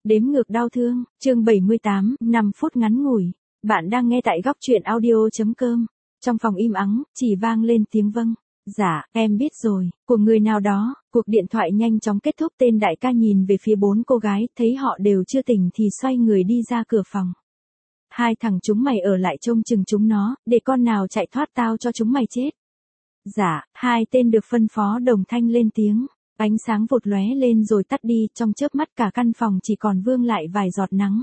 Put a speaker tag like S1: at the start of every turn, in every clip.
S1: Đếm ngược đau thương, chương 78, 5 phút ngắn ngủi. Bạn đang nghe tại góc truyện audio.com. Trong phòng im ắng, chỉ vang lên tiếng vâng. Dạ, em biết rồi, của người nào đó. Cuộc điện thoại nhanh chóng kết thúc. Tên đại ca nhìn về phía 4 cô gái, thấy họ đều chưa tỉnh thì xoay người đi ra cửa phòng. Hai thằng chúng mày ở lại trông chừng chúng nó, để con nào chạy thoát tao cho chúng mày chết. Dạ, hai tên được phân phó đồng thanh lên tiếng. Ánh sáng vụt lóe lên rồi tắt đi, trong chớp mắt cả căn phòng chỉ còn vương lại vài giọt nắng.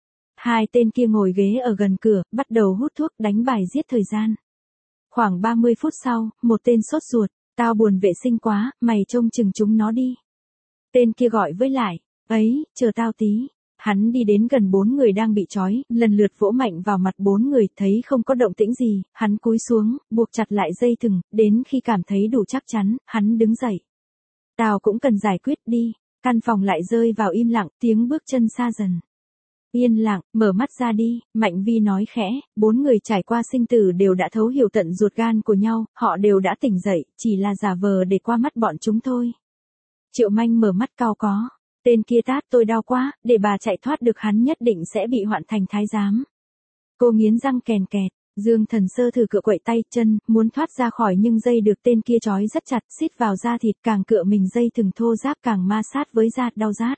S1: Hai tên kia ngồi ghế ở gần cửa, bắt đầu hút thuốc đánh bài giết thời gian. Khoảng 30 phút sau, một tên sốt ruột, tao buồn vệ sinh quá, mày trông chừng chúng nó đi. Tên kia gọi với lại, ấy, chờ tao tí. Hắn đi đến gần 4 người đang bị trói, lần lượt vỗ mạnh vào mặt 4 người, thấy không có động tĩnh gì, hắn cúi xuống, buộc chặt lại dây thừng, đến khi cảm thấy đủ chắc chắn, hắn đứng dậy. Tao cũng cần giải quyết đi. Căn phòng lại rơi vào im lặng, tiếng bước chân xa dần. Yên lặng, mở mắt ra đi, Mạnh Vi nói khẽ. 4 người trải qua sinh tử đều đã thấu hiểu tận ruột gan của nhau, họ đều đã tỉnh dậy, chỉ là giả vờ để qua mắt bọn chúng thôi. Triệu Manh mở mắt cau có. Tên kia tát tôi đau quá, để bà chạy thoát được hắn nhất định sẽ bị hoạn thành thái giám. Cô nghiến răng kèn kẹt. Dương Thần Sơ thử cựa quậy tay chân, muốn thoát ra khỏi nhưng dây được tên kia trói rất chặt, xít vào da thịt, càng cựa mình dây thừng thô ráp càng ma sát với da, đau rát.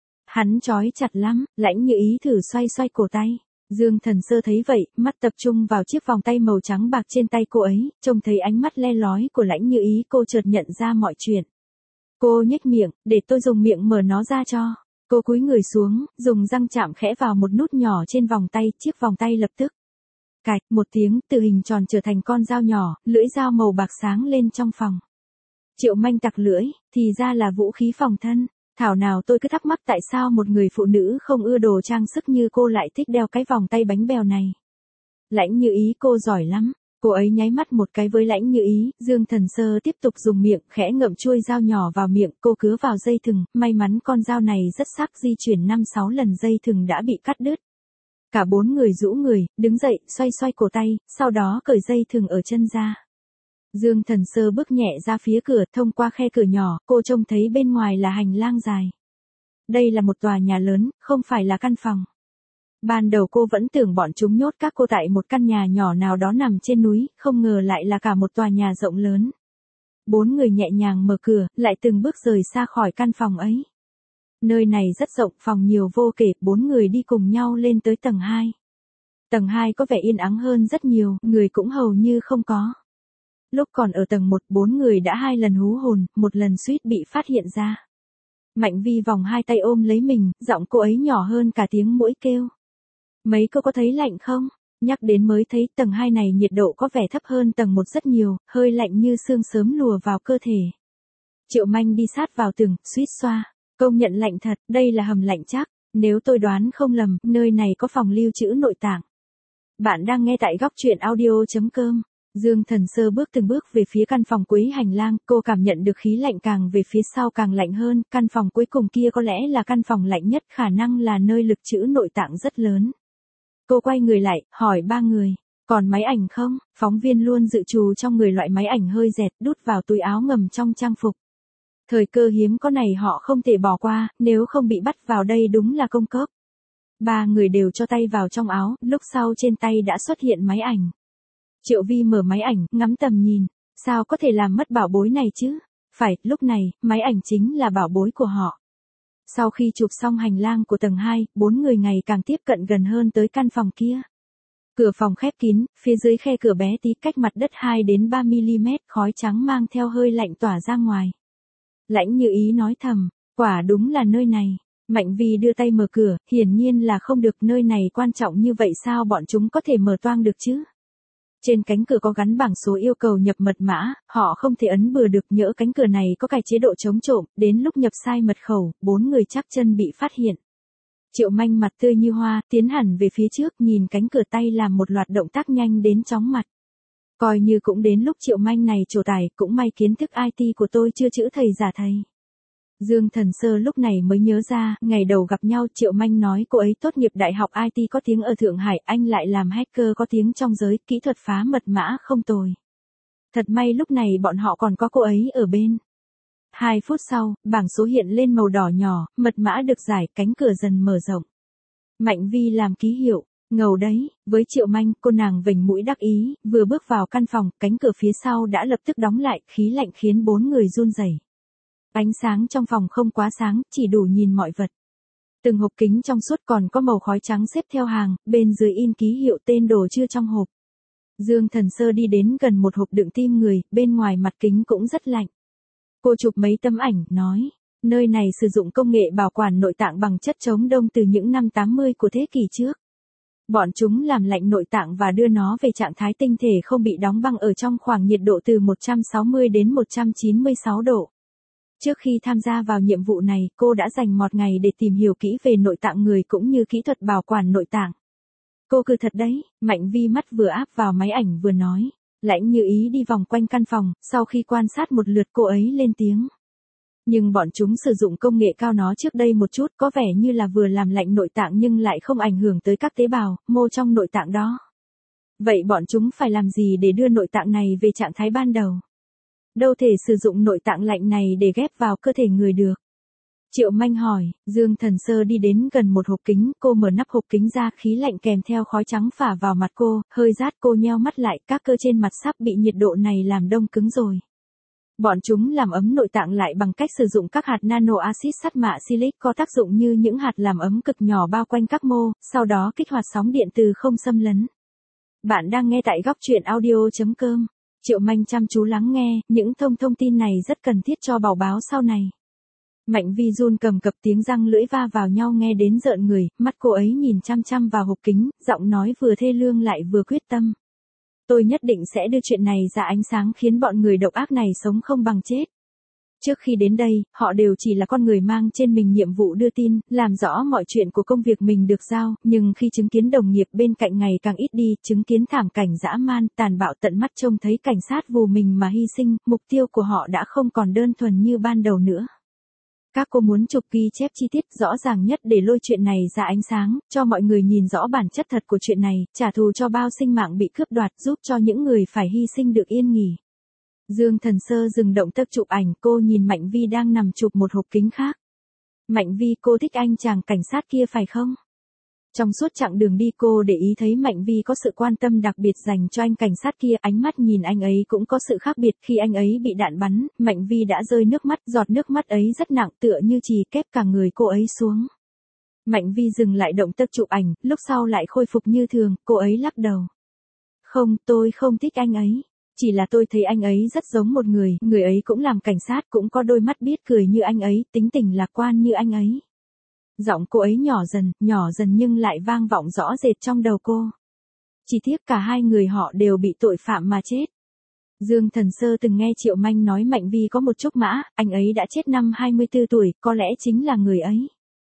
S1: Hắn trói chặt lắm, Lãnh Như Ý thử xoay xoay cổ tay. Dương Thần Sơ thấy vậy, mắt tập trung vào chiếc vòng tay màu trắng bạc trên tay cô ấy, trông thấy ánh mắt le lói của Lãnh Như Ý, cô chợt nhận ra mọi chuyện. Cô nhếch miệng, để tôi dùng miệng mở nó ra cho. Cô cúi người xuống, dùng răng chạm khẽ vào một nút nhỏ trên vòng tay, chiếc vòng tay lập tức. Cạch, một tiếng, từ hình tròn trở thành con dao nhỏ, lưỡi dao màu bạc sáng lên trong phòng. Triệu Manh tặc lưỡi, thì ra là vũ khí phòng thân. Thảo nào tôi cứ thắc mắc tại sao một người phụ nữ không ưa đồ trang sức như cô lại thích đeo cái vòng tay bánh bèo này. Lãnh Như Ý cô giỏi lắm. Cô ấy nháy mắt một cái với Lãnh Như Ý, Dương Thần Sơ tiếp tục dùng miệng khẽ ngậm chuôi dao nhỏ vào miệng, cô cứa vào dây thừng, may mắn con dao này rất sắc, di chuyển 5-6 lần dây thừng đã bị cắt đứt. Cả 4 người rũ người, đứng dậy, xoay xoay cổ tay, sau đó cởi dây thừng ở chân ra. Dương Thần Sơ bước nhẹ ra phía cửa, thông qua khe cửa nhỏ, cô trông thấy bên ngoài là hành lang dài. Đây là một tòa nhà lớn, không phải là căn phòng. Ban đầu cô vẫn tưởng bọn chúng nhốt các cô tại một căn nhà nhỏ nào đó nằm trên núi, không ngờ lại là cả một tòa nhà rộng lớn. 4 người nhẹ nhàng mở cửa, lại từng bước rời xa khỏi căn phòng ấy. Nơi này rất rộng, phòng nhiều vô kể, 4 người đi cùng nhau lên tới tầng 2. Tầng 2 có vẻ yên ắng hơn rất nhiều, người cũng hầu như không có. Lúc còn ở tầng 1, 4 người đã 2 lần hú hồn, một lần suýt bị phát hiện ra. Mạnh Vi vòng hai tay ôm lấy mình, giọng cô ấy nhỏ hơn cả tiếng muỗi kêu. Mấy cô có thấy lạnh không? Nhắc đến mới thấy tầng 2 này nhiệt độ có vẻ thấp hơn tầng 1 rất nhiều, hơi lạnh như sương sớm lùa vào cơ thể. Triệu Manh đi sát vào tường, suýt xoa. Công nhận lạnh thật, đây là hầm lạnh chắc. Nếu tôi đoán không lầm, nơi này có phòng lưu trữ nội tạng. Bạn đang nghe tại góc truyện audio.com. Dương Thần Sơ bước từng bước về phía căn phòng cuối hành lang, cô cảm nhận được khí lạnh càng về phía sau càng lạnh hơn, căn phòng cuối cùng kia có lẽ là căn phòng lạnh nhất, khả năng là nơi lực trữ nội tạng rất lớn. Cô quay người lại, hỏi 3 người, còn máy ảnh không? Phóng viên luôn dự trù trong người loại máy ảnh hơi dẹt, đút vào túi áo ngầm trong trang phục. Thời cơ hiếm có này họ không thể bỏ qua, nếu không bị bắt vào đây đúng là công cốc. 3 người đều cho tay vào trong áo, lúc sau trên tay đã xuất hiện máy ảnh. Triệu Vi mở máy ảnh, ngắm tầm nhìn, sao có thể làm mất bảo bối này chứ? Phải, lúc này, máy ảnh chính là bảo bối của họ. Sau khi chụp xong hành lang của tầng 2, 4 người ngày càng tiếp cận gần hơn tới căn phòng kia. Cửa phòng khép kín, phía dưới khe cửa bé tí cách mặt đất 2 đến 3 mm, khói trắng mang theo hơi lạnh tỏa ra ngoài. Lãnh Như Ý nói thầm, quả đúng là nơi này. Mạnh Vi đưa tay mở cửa, hiển nhiên là không được, nơi này quan trọng như vậy sao bọn chúng có thể mở toang được chứ? Trên cánh cửa có gắn bảng số yêu cầu nhập mật mã, họ không thể ấn bừa được, nhỡ cánh cửa này có cài chế độ chống trộm, đến lúc nhập sai mật khẩu, 4 người chắc chân bị phát hiện. Triệu Manh mặt tươi như hoa, tiến hẳn về phía trước, nhìn cánh cửa tay làm một loạt động tác nhanh đến chóng mặt. Coi như cũng đến lúc Triệu Manh này trổ tài, cũng may kiến thức IT của tôi chưa chữ thầy giả thầy. Dương Thần Sơ lúc này mới nhớ ra, ngày đầu gặp nhau Triệu Manh nói cô ấy tốt nghiệp đại học IT có tiếng ở Thượng Hải, anh lại làm hacker có tiếng trong giới kỹ thuật phá mật mã không tồi. Thật may lúc này bọn họ còn có cô ấy ở bên. 2 phút sau, bảng số hiện lên màu đỏ nhỏ, mật mã được giải, cánh cửa dần mở rộng. Mạnh Vi làm ký hiệu, ngầu đấy, với Triệu Manh, cô nàng vểnh mũi đắc ý, vừa bước vào căn phòng, cánh cửa phía sau đã lập tức đóng lại, khí lạnh khiến 4 người run rẩy. Ánh sáng trong phòng không quá sáng, chỉ đủ nhìn mọi vật. Từng hộp kính trong suốt còn có màu khói trắng xếp theo hàng, bên dưới in ký hiệu tên đồ chưa trong hộp. Dương Thần Sơ đi đến gần một hộp đựng tim người, bên ngoài mặt kính cũng rất lạnh. Cô chụp mấy tấm ảnh, nói, nơi này sử dụng công nghệ bảo quản nội tạng bằng chất chống đông từ những năm 80 của thế kỷ trước. Bọn chúng làm lạnh nội tạng và đưa nó về trạng thái tinh thể không bị đóng băng ở trong khoảng nhiệt độ từ 160 đến 196 độ. Trước khi tham gia vào nhiệm vụ này, cô đã dành một ngày để tìm hiểu kỹ về nội tạng người cũng như kỹ thuật bảo quản nội tạng. Cô cứ thật đấy, Mạnh Vi mắt vừa áp vào máy ảnh vừa nói. Lãnh Như Ý đi vòng quanh căn phòng, sau khi quan sát một lượt cô ấy lên tiếng. Nhưng bọn chúng sử dụng công nghệ cao nó trước đây một chút, có vẻ như là vừa làm lạnh nội tạng nhưng lại không ảnh hưởng tới các tế bào, mô trong nội tạng đó. Vậy bọn chúng phải làm gì để đưa nội tạng này về trạng thái ban đầu? Đâu thể sử dụng nội tạng lạnh này để ghép vào cơ thể người được. Triệu Manh hỏi, Dương Thần Sơ đi đến gần một hộp kính, cô mở nắp hộp kính ra, khí lạnh kèm theo khói trắng phả vào mặt cô, hơi rát, cô nheo mắt lại, các cơ trên mặt sắp bị nhiệt độ này làm đông cứng rồi. Bọn chúng làm ấm nội tạng lại bằng cách sử dụng các hạt nano axit sắt mạ silic có tác dụng như những hạt làm ấm cực nhỏ bao quanh các mô, sau đó kích hoạt sóng điện từ không xâm lấn. Bạn đang nghe tại góc truyện audio.com. Triệu Manh chăm chú lắng nghe, những thông tin này rất cần thiết cho bảo báo sau này. Mạnh Vi run cầm cập, tiếng răng lưỡi va vào nhau nghe đến rợn người, mắt cô ấy nhìn chăm chăm vào hộp kính, giọng nói vừa thê lương lại vừa quyết tâm. Tôi nhất định sẽ đưa chuyện này ra ánh sáng khiến bọn người độc ác này sống không bằng chết. Trước khi đến đây, họ đều chỉ là con người mang trên mình nhiệm vụ đưa tin, làm rõ mọi chuyện của công việc mình được giao, nhưng khi chứng kiến đồng nghiệp bên cạnh ngày càng ít đi, chứng kiến thảm cảnh dã man, tàn bạo tận mắt trông thấy cảnh sát vù mình mà hy sinh, mục tiêu của họ đã không còn đơn thuần như ban đầu nữa. Các cô muốn chụp ghi chép chi tiết rõ ràng nhất để lôi chuyện này ra ánh sáng, cho mọi người nhìn rõ bản chất thật của chuyện này, trả thù cho bao sinh mạng bị cướp đoạt, giúp cho những người phải hy sinh được yên nghỉ. Dương Thần Sơ dừng động tác chụp ảnh, cô nhìn Mạnh Vi đang nằm chụp một hộp kính khác. Mạnh Vi, cô thích anh chàng cảnh sát kia phải không? Trong suốt chặng đường đi cô để ý thấy Mạnh Vi có sự quan tâm đặc biệt dành cho anh cảnh sát kia, ánh mắt nhìn anh ấy cũng có sự khác biệt. Khi anh ấy bị đạn bắn, Mạnh Vi đã rơi nước mắt, giọt nước mắt ấy rất nặng tựa như chì kép cả người cô ấy xuống. Mạnh Vi dừng lại động tác chụp ảnh, lúc sau lại khôi phục như thường, cô ấy lắc đầu. Không, tôi không thích anh ấy. Chỉ là tôi thấy anh ấy rất giống một người ấy cũng làm cảnh sát, cũng có đôi mắt biết cười như anh ấy, tính tình lạc quan như anh ấy. Giọng cô ấy nhỏ dần nhưng lại vang vọng rõ rệt trong đầu cô. Chỉ tiếc cả hai người họ đều bị tội phạm mà chết. Dương Thần Sơ từng nghe Triệu Manh nói Mạnh Vi có một trúc mã, anh ấy đã chết năm 24 tuổi, có lẽ chính là người ấy.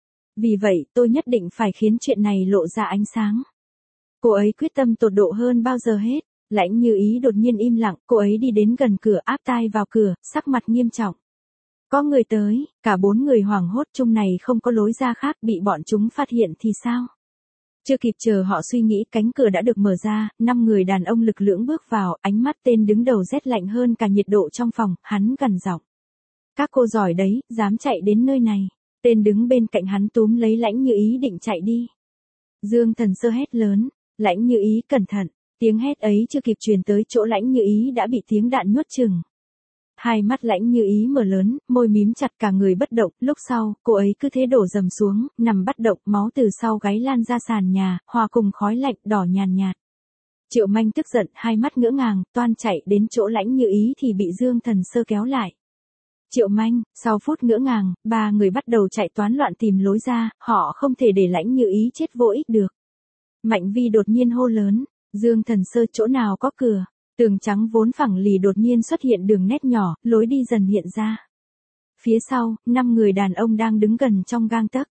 S1: Vì vậy, tôi nhất định phải khiến chuyện này lộ ra ánh sáng. Cô ấy quyết tâm tột độ hơn bao giờ hết. Lãnh Như Ý đột nhiên im lặng, cô ấy đi đến gần cửa, áp tai vào cửa, sắc mặt nghiêm trọng. Có người tới, cả 4 người hoảng hốt, chung này không có lối ra khác, bị bọn chúng phát hiện thì sao? Chưa kịp chờ họ suy nghĩ, cánh cửa đã được mở ra, 5 người đàn ông lực lưỡng bước vào, ánh mắt tên đứng đầu rét lạnh hơn cả nhiệt độ trong phòng, hắn gằn giọng. Các cô giỏi đấy, dám chạy đến nơi này. Tên đứng bên cạnh hắn túm lấy Lãnh Như Ý định chạy đi. Dương Thần Sơ hét lớn, Lãnh Như Ý cẩn thận. Tiếng hét ấy chưa kịp truyền tới chỗ Lãnh Như Ý đã bị tiếng đạn nuốt chửng. Hai mắt Lãnh Như Ý mở lớn, môi mím chặt, cả người bất động, lúc sau, cô ấy cứ thế đổ dầm xuống, nằm bất động, máu từ sau gáy lan ra sàn nhà, hòa cùng khói lạnh đỏ nhàn nhạt. Triệu Manh tức giận, hai mắt ngỡ ngàng, toan chạy đến chỗ Lãnh Như Ý thì bị Dương Thần Sơ kéo lại. Triệu Manh, sau phút ngỡ ngàng, 3 người bắt đầu chạy toán loạn tìm lối ra, họ không thể để Lãnh Như Ý chết vô ích được. Mạnh Vi đột nhiên hô lớn. Dương Thần Sơ, chỗ nào có cửa? Tường trắng vốn phẳng lì đột nhiên xuất hiện đường nét nhỏ, lối đi dần hiện ra. Phía sau, 5 người đàn ông đang đứng gần trong gang tấc.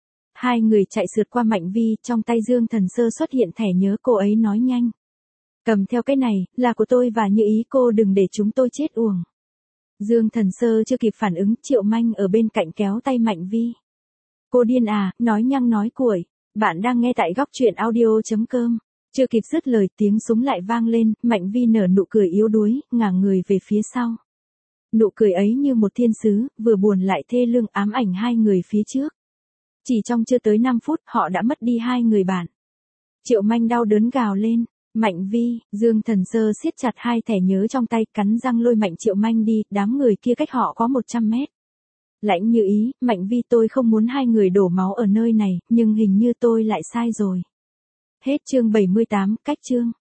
S1: 2 người chạy sượt qua Mạnh Vi, trong tay Dương Thần Sơ xuất hiện thẻ nhớ, cô ấy nói nhanh. Cầm theo cái này, là của tôi và Như Ý, cô đừng để chúng tôi chết uổng. Dương Thần Sơ chưa kịp phản ứng, Triệu Manh ở bên cạnh kéo tay Mạnh Vi. Cô điên à, nói nhăng nói cuội. Bạn đang nghe tại góc truyện audio.com. Chưa kịp dứt lời, tiếng súng lại vang lên, Mạnh Vi nở nụ cười yếu đuối, ngả người về phía sau. Nụ cười ấy như một thiên sứ, vừa buồn lại thê lương ám ảnh hai người phía trước. Chỉ trong chưa tới 5 phút, họ đã mất đi hai người bạn. Triệu Manh đau đớn gào lên. Mạnh Vi, Dương Thần Sơ siết chặt hai thẻ nhớ trong tay, cắn răng lôi Mạnh Triệu Manh đi, đám người kia cách họ có 100 mét. Lãnh Như Ý, Mạnh Vi, tôi không muốn hai người đổ máu ở nơi này, nhưng hình như tôi lại sai rồi. Hết chương 78, cách chương.